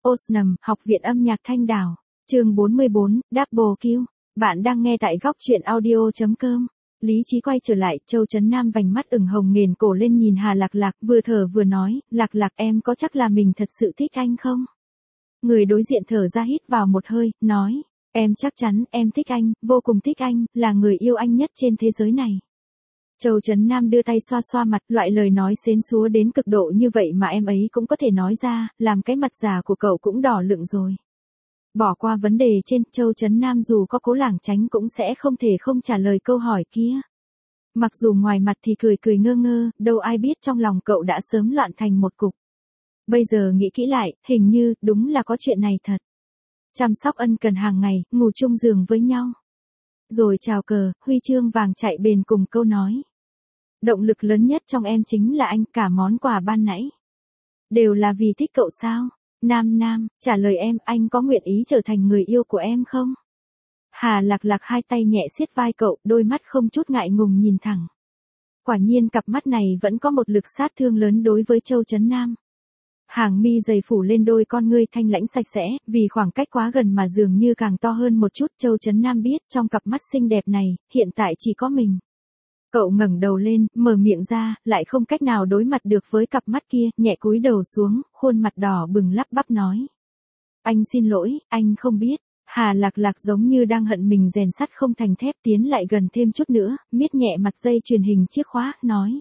Osnum, Học viện âm nhạc Thanh Đảo. Chương 44, Double Kill. Bạn đang nghe tại góc truyện audio.com. Lý trí quay trở lại, Châu Chấn Nam vành mắt ửng hồng nghền cổ lên nhìn Hà Lạc Lạc, vừa thở vừa nói, Lạc Lạc em có chắc là mình thật sự thích anh không? Người đối diện thở ra hít vào một hơi, nói, em chắc chắn, em thích anh, vô cùng thích anh, là người yêu anh nhất trên thế giới này. Châu Chấn Nam đưa tay xoa xoa mặt, loại lời nói xến xúa đến cực độ như vậy mà em ấy cũng có thể nói ra, làm cái mặt già của cậu cũng đỏ lựng rồi. Bỏ qua vấn đề trên, Châu Chấn Nam dù có cố lảng tránh cũng sẽ không thể không trả lời câu hỏi kia. Mặc dù ngoài mặt thì cười cười ngơ ngơ, đâu ai biết trong lòng cậu đã sớm loạn thành một cục. Bây giờ nghĩ kỹ lại, hình như, đúng là có chuyện này thật. Chăm sóc ân cần hàng ngày, ngủ chung giường với nhau. Rồi chào cờ, huy chương vàng chạy bền cùng câu nói. Động lực lớn nhất trong em chính là anh, cả món quà ban nãy. Đều là vì thích cậu sao? Nam, trả lời em, anh có nguyện ý trở thành người yêu của em không? Hà Lạc Lạc hai tay nhẹ siết vai cậu, đôi mắt không chút ngại ngùng nhìn thẳng. Quả nhiên cặp mắt này vẫn có một lực sát thương lớn đối với Châu Chấn Nam. Hàng mi dày phủ lên đôi con ngươi thanh lãnh sạch sẽ, vì khoảng cách quá gần mà dường như càng to hơn một chút. Châu Chấn Nam biết trong cặp mắt xinh đẹp này, hiện tại chỉ có mình. Cậu ngẩng đầu lên, mở miệng ra, lại không cách nào đối mặt được với cặp mắt kia, nhẹ cúi đầu xuống, khuôn mặt đỏ bừng lắp bắp nói. Anh xin lỗi, anh không biết. Hà Lạc Lạc giống như đang hận mình rèn sắt không thành thép tiến lại gần thêm chút nữa, miết nhẹ mặt dây truyền hình chiếc khóa, nói.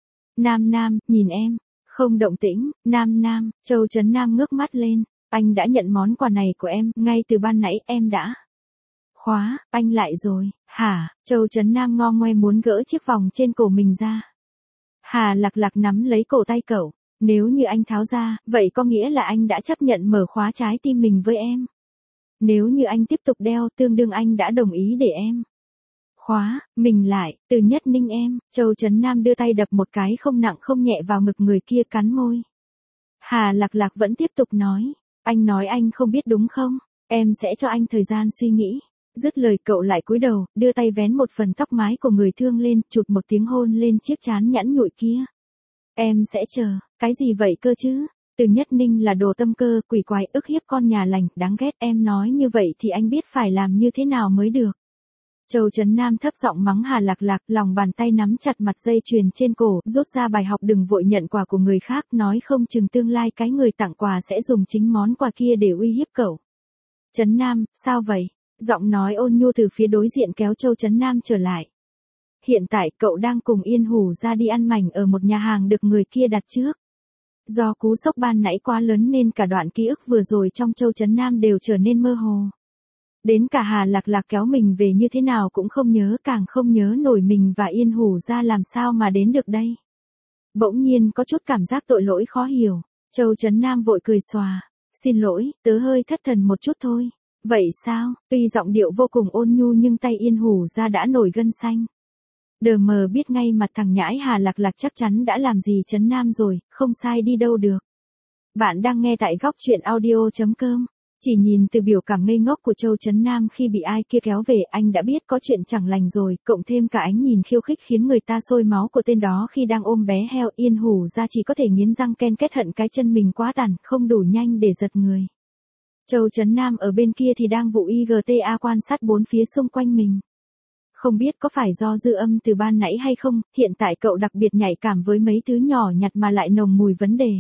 Nam, nhìn em. Không động tĩnh, Nam, Châu Chấn Nam ngước mắt lên, anh đã nhận món quà này của em, ngay từ ban nãy em đã. Khóa, anh lại rồi, hả? Châu Chấn Nam ngo ngoe muốn gỡ chiếc vòng trên cổ mình ra. Hà Lạc Lạc nắm lấy cổ tay cậu, nếu như anh tháo ra, vậy có nghĩa là anh đã chấp nhận mở khóa trái tim mình với em. Nếu như anh tiếp tục đeo, tương đương anh đã đồng ý để em. Khóa, mình lại, từ Nhất Ninh em. Châu Chấn Nam đưa tay đập một cái không nặng không nhẹ vào ngực người kia, cắn môi. Hà Lạc Lạc vẫn tiếp tục nói, anh nói anh không biết đúng không? Em sẽ cho anh thời gian suy nghĩ. Dứt lời cậu lại cúi đầu, đưa tay vén một phần tóc mái của người thương lên, chụt một tiếng hôn lên chiếc trán nhẵn nhụi kia. Em sẽ chờ, cái gì vậy cơ chứ? Từ Nhất Ninh là đồ tâm cơ, quỷ quái, ức hiếp con nhà lành, đáng ghét. Em nói như vậy thì anh biết phải làm như thế nào mới được. Châu Chấn Nam thấp giọng mắng Hà Lạc Lạc, lòng bàn tay nắm chặt mặt dây chuyền trên cổ, rút ra bài học đừng vội nhận quà của người khác, nói không chừng tương lai cái người tặng quà sẽ dùng chính món quà kia để uy hiếp cậu. Chấn Nam, sao vậy? Giọng nói ôn nhu từ phía đối diện kéo Châu Chấn Nam trở lại. Hiện tại cậu đang cùng Yên Hủ ra đi ăn mảnh ở một nhà hàng được người kia đặt trước. Do cú sốc ban nãy quá lớn nên cả đoạn ký ức vừa rồi trong Châu Chấn Nam đều trở nên mơ hồ. Đến cả Hà Lạc Lạc kéo mình về như thế nào cũng không nhớ, càng không nhớ nổi mình và Yên Hủ ra làm sao mà đến được đây. Bỗng nhiên có chút cảm giác tội lỗi khó hiểu. Châu Chấn Nam vội cười xòa. Xin lỗi, tớ hơi thất thần một chút thôi. Vậy sao? Tuy giọng điệu vô cùng ôn nhu nhưng tay Yên Hủ ra đã nổi gân xanh. Đờ mờ biết ngay mặt thằng nhãi Hà Lạc Lạc chắc chắn đã làm gì Chấn Nam rồi, không sai đi đâu được. Bạn đang nghe tại góc truyện audio.com. Chỉ nhìn từ biểu cảm ngây ngốc của Châu Chấn Nam khi bị ai kia kéo về, anh đã biết có chuyện chẳng lành rồi, cộng thêm cả ánh nhìn khiêu khích khiến người ta sôi máu của tên đó khi đang ôm bé heo. Yên Hủ ra chỉ có thể nghiến răng ken kết hận cái chân mình quá tàn, không đủ nhanh để giật người. Châu Chấn Nam ở bên kia thì đang vụ IGTA quan sát bốn phía xung quanh mình. Không biết có phải do dư âm từ ban nãy hay không, hiện tại cậu đặc biệt nhạy cảm với mấy thứ nhỏ nhặt mà lại nồng mùi vấn đề.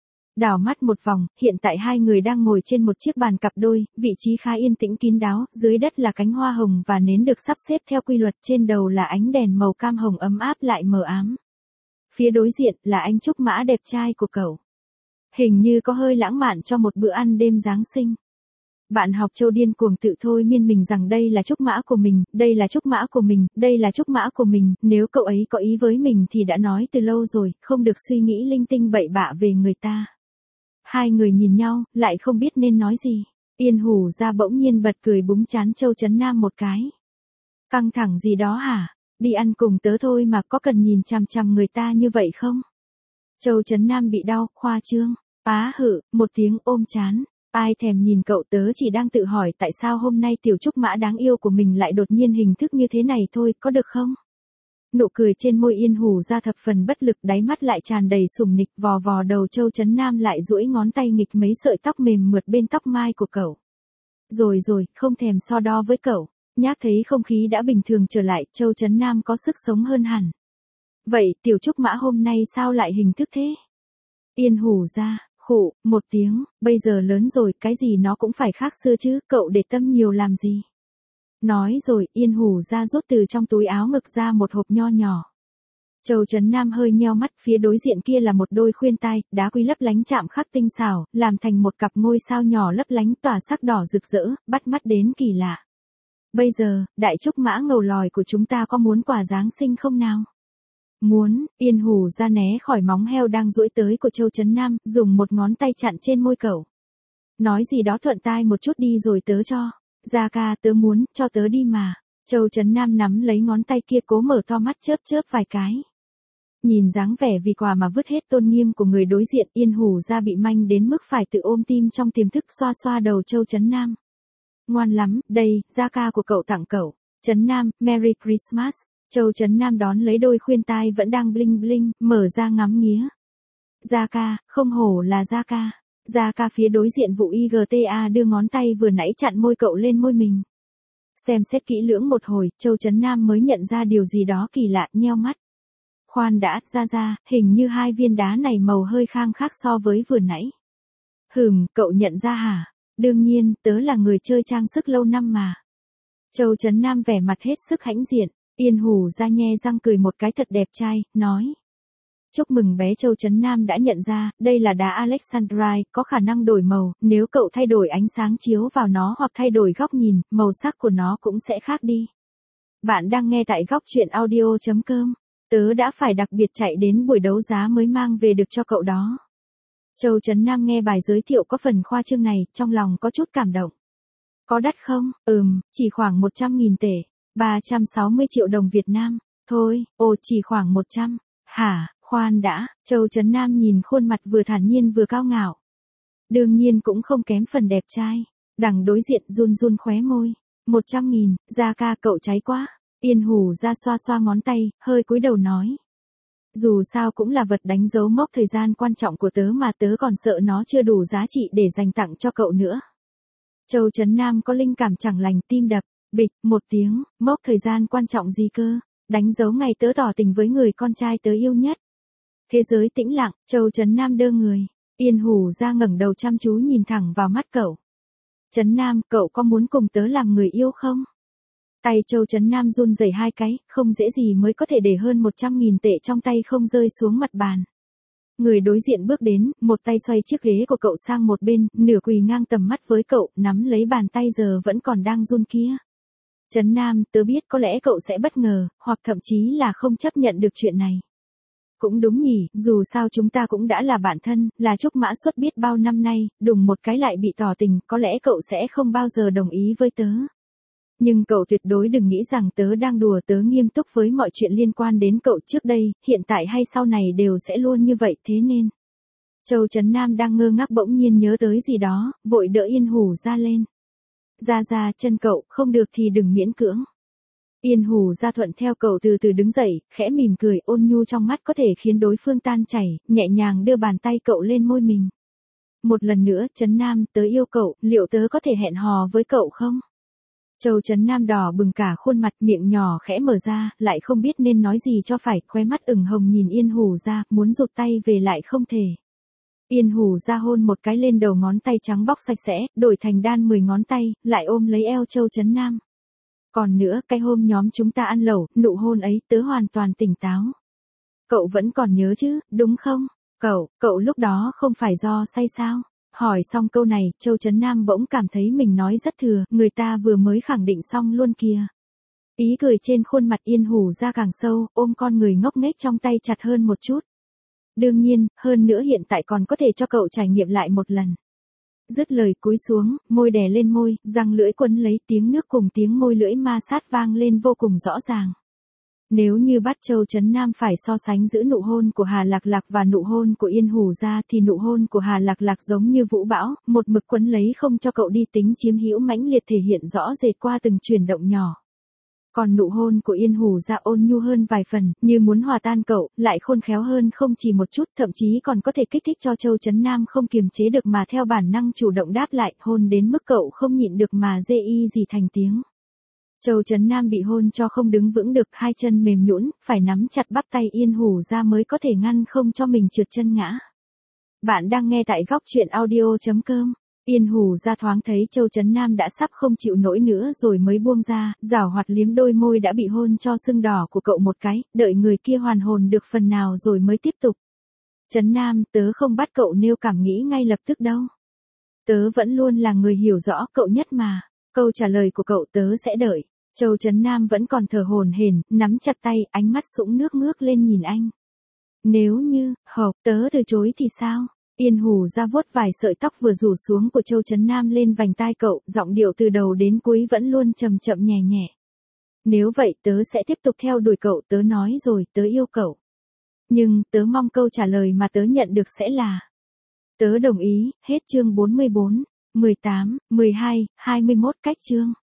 Đảo mắt một vòng, hiện tại hai người đang ngồi trên một chiếc bàn cặp đôi, vị trí khá yên tĩnh kín đáo, dưới đất là cánh hoa hồng và nến được sắp xếp theo quy luật, trên đầu là ánh đèn màu cam hồng ấm áp lại mờ ám. Phía đối diện là anh Trúc Mã đẹp trai của cậu. Hình như có hơi lãng mạn cho một bữa ăn đêm Giáng sinh. Bạn học Châu điên cuồng tự thôi miên mình rằng đây là Trúc Mã của mình, đây là Trúc Mã của mình, đây là Trúc Mã của mình, nếu cậu ấy có ý với mình thì đã nói từ lâu rồi, không được suy nghĩ linh tinh bậy bạ về người ta. Hai người nhìn nhau, lại không biết nên nói gì. Yên Hủ ra bỗng nhiên bật cười búng trán Châu Chấn Nam một cái. Căng thẳng gì đó hả? Đi ăn cùng tớ thôi mà, có cần nhìn chằm chằm người ta như vậy không? Châu Chấn Nam bị đau, khoa trương. Á hự, một tiếng ôm trán. Ai thèm nhìn cậu, tớ chỉ đang tự hỏi tại sao hôm nay tiểu Trúc Mã đáng yêu của mình lại đột nhiên hình thức như thế này thôi, có được không? Nụ cười trên môi Yên Hủ ra thập phần bất lực, đáy mắt lại tràn đầy sủng nịch, vò vò đầu Châu Chấn Nam lại duỗi ngón tay nghịch mấy sợi tóc mềm mượt bên tóc mai của cậu. Rồi rồi, không thèm so đo với cậu. Nhác thấy không khí đã bình thường trở lại, Châu Chấn Nam có sức sống hơn hẳn. Vậy tiểu trúc mã hôm nay sao lại hình thức thế? Yên Hủ ra, khụ, một tiếng, bây giờ lớn rồi, cái gì nó cũng phải khác xưa chứ, cậu để tâm nhiều làm gì? Nói rồi, Yên Hủ ra rút từ trong túi áo ngực ra một hộp nho nhỏ. Châu Chấn Nam hơi nheo mắt, phía đối diện kia là một đôi khuyên tai, đá quý lấp lánh chạm khắc tinh xảo, làm thành một cặp ngôi sao nhỏ lấp lánh tỏa sắc đỏ rực rỡ, bắt mắt đến kỳ lạ. Bây giờ, đại trúc mã ngầu lòi của chúng ta có muốn quà Giáng sinh không nào? Muốn. Yên Hủ ra né khỏi móng heo đang duỗi tới của Châu Chấn Nam, dùng một ngón tay chặn trên môi cậu. Nói gì đó thuận tai một chút đi rồi tớ cho. Gia ca, tớ muốn, cho tớ đi mà. Châu Chấn Nam nắm lấy ngón tay kia, cố mở to mắt chớp chớp vài cái. Nhìn dáng vẻ vì quà mà vứt hết tôn nghiêm của người đối diện, Yên Hủ ra bị manh đến mức phải tự ôm tim trong tiềm thức, xoa xoa đầu Châu Chấn Nam. Ngoan lắm, đây, Gia ca của cậu tặng cậu. Chấn Nam, Merry Christmas. Châu Chấn Nam đón lấy đôi khuyên tai vẫn đang bling bling, mở ra ngắm nghía. Gia ca, không hổ là Gia ca. Gia ca phía đối diện vụ IGTA đưa ngón tay vừa nãy chặn môi cậu lên môi mình. Xem xét kỹ lưỡng một hồi, Châu Chấn Nam mới nhận ra điều gì đó kỳ lạ, nheo mắt. Khoan đã, ra, hình như hai viên đá này màu hơi khang khác so với vừa nãy. Cậu nhận ra hả? Đương nhiên, tớ là người chơi trang sức lâu năm mà. Châu Chấn Nam vẻ mặt hết sức hãnh diện. Yên Hủ ra nhe răng cười một cái thật đẹp trai, nói. Chúc mừng bé. Châu Chấn Nam đã nhận ra, đây là đá Alexandrite, có khả năng đổi màu, nếu cậu thay đổi ánh sáng chiếu vào nó hoặc thay đổi góc nhìn, màu sắc của nó cũng sẽ khác đi. Bạn đang nghe tại góc truyện audio.com. Tớ đã phải đặc biệt chạy đến buổi đấu giá mới mang về được cho cậu đó. Châu Chấn Nam nghe bài giới thiệu có phần khoa trương này, trong lòng có chút cảm động. Có đắt không? Chỉ khoảng 100.000 tệ. 360 triệu đồng Việt Nam. Thôi, chỉ khoảng 100. Hả, khoan đã, Châu Chấn Nam nhìn khuôn mặt vừa thản nhiên vừa cao ngạo. Đương nhiên cũng không kém phần đẹp trai. Đằng đối diện run run khóe môi. 100.000, Gia ca cậu cháy quá. Yên Hủ ra xoa xoa ngón tay, hơi cúi đầu nói. Dù sao cũng là vật đánh dấu mốc thời gian quan trọng của tớ mà tớ còn sợ nó chưa đủ giá trị để dành tặng cho cậu nữa. Châu Chấn Nam có linh cảm chẳng lành, tim đập. Bịch, một tiếng, mốc thời gian quan trọng gì cơ? Đánh dấu ngày tớ tỏ tình với người con trai tớ yêu nhất. Thế giới tĩnh lặng, Châu Chấn Nam đơ người. Yên Hủ ra ngẩng đầu chăm chú nhìn thẳng vào mắt cậu. Chấn Nam, cậu có muốn cùng tớ làm người yêu không? Tay Châu Chấn Nam run rẩy hai cái, không dễ gì mới có thể để hơn 100.000 tệ trong tay không rơi xuống mặt bàn. Người đối diện bước đến, một tay xoay chiếc ghế của cậu sang một bên, nửa quỳ ngang tầm mắt với cậu, nắm lấy bàn tay giờ vẫn còn đang run kia. Chấn Nam, tớ biết có lẽ cậu sẽ bất ngờ, hoặc thậm chí là không chấp nhận được chuyện này. Cũng đúng nhỉ, dù sao chúng ta cũng đã là bạn thân, là trúc mã suốt biết bao năm nay, đùng một cái lại bị tỏ tình, có lẽ cậu sẽ không bao giờ đồng ý với tớ. Nhưng cậu tuyệt đối đừng nghĩ rằng tớ đang đùa, tớ nghiêm túc với mọi chuyện liên quan đến cậu trước đây, hiện tại hay sau này đều sẽ luôn như vậy, thế nên. Châu Chấn Nam đang ngơ ngác bỗng nhiên nhớ tới gì đó, vội đỡ Yên Hủ ra lên. Ra, chân cậu, không được thì đừng miễn cưỡng. Yên Hủ ra thuận theo cậu từ từ đứng dậy, khẽ mỉm cười, ôn nhu trong mắt có thể khiến đối phương tan chảy, nhẹ nhàng đưa bàn tay cậu lên môi mình. Một lần nữa, Chấn Nam, tớ yêu cậu, liệu tớ có thể hẹn hò với cậu không? Châu Chấn Nam đỏ bừng cả khuôn mặt, miệng nhỏ khẽ mở ra, lại không biết nên nói gì cho phải, khóe mắt ửng hồng nhìn Yên Hủ ra, muốn rụt tay về lại không thể. Yên Hủ ra hôn một cái lên đầu ngón tay trắng bóc sạch sẽ, đổi thành đan 10 ngón tay, lại ôm lấy eo Châu Chấn Nam. Còn nữa, cái hôm nhóm chúng ta ăn lẩu, nụ hôn ấy tớ hoàn toàn tỉnh táo. Cậu vẫn còn nhớ chứ, đúng không? Cậu lúc đó không phải do say sao? Hỏi xong câu này, Châu Chấn Nam bỗng cảm thấy mình nói rất thừa, người ta vừa mới khẳng định xong luôn kìa. Ý cười trên khuôn mặt Yên Hủ ra càng sâu, ôm con người ngốc nghếch trong tay chặt hơn một chút. Đương nhiên, hơn nữa hiện tại còn có thể cho cậu trải nghiệm lại một lần. Dứt lời cúi xuống, môi đè lên môi, răng lưỡi quấn lấy, tiếng nước cùng tiếng môi lưỡi ma sát vang lên vô cùng rõ ràng. Nếu như bắt Châu Chấn Nam phải so sánh giữa nụ hôn của Hà Lạc Lạc và nụ hôn của Yên Hủ ra thì nụ hôn của Hà Lạc Lạc giống như vũ bão, một mực quấn lấy không cho cậu đi, tính chiếm hữu mãnh liệt thể hiện rõ rệt qua từng chuyển động nhỏ. Còn nụ hôn của Yên Hủ Gia ôn nhu hơn vài phần, như muốn hòa tan cậu, lại khôn khéo hơn không chỉ một chút, thậm chí còn có thể kích thích cho Châu Chấn Nam không kiềm chế được mà theo bản năng chủ động đáp lại, hôn đến mức cậu không nhịn được mà rê y gì thành tiếng. Châu Chấn Nam bị hôn cho không đứng vững được, hai chân mềm nhũn, phải nắm chặt bắp tay Yên Hủ Gia mới có thể ngăn không cho mình trượt chân ngã. Bạn đang nghe tại góc chuyện audio.com. Yên Hủ Gia thoáng thấy Châu Chấn Nam đã sắp không chịu nổi nữa rồi mới buông ra, giảo hoạt liếm đôi môi đã bị hôn cho sưng đỏ của cậu một cái, đợi người kia hoàn hồn được phần nào rồi mới tiếp tục. Chấn Nam, tớ không bắt cậu nêu cảm nghĩ ngay lập tức đâu. Tớ vẫn luôn là người hiểu rõ cậu nhất mà. Câu trả lời của cậu tớ sẽ đợi. Châu Chấn Nam vẫn còn thở hổn hển, nắm chặt tay, ánh mắt sũng nước ngước lên nhìn anh. Nếu như, tớ từ chối thì sao? Yên Hủ Gia vuốt vài sợi tóc vừa rủ xuống của Châu Chấn Nam lên vành tai cậu, giọng điệu từ đầu đến cuối vẫn luôn chậm chậm nhẹ nhẹ. Nếu vậy tớ sẽ tiếp tục theo đuổi cậu, tớ nói rồi, tớ yêu cậu. Nhưng, tớ mong câu trả lời mà tớ nhận được sẽ là: tớ đồng ý. Hết chương 44, 18, 12, 21 cách chương.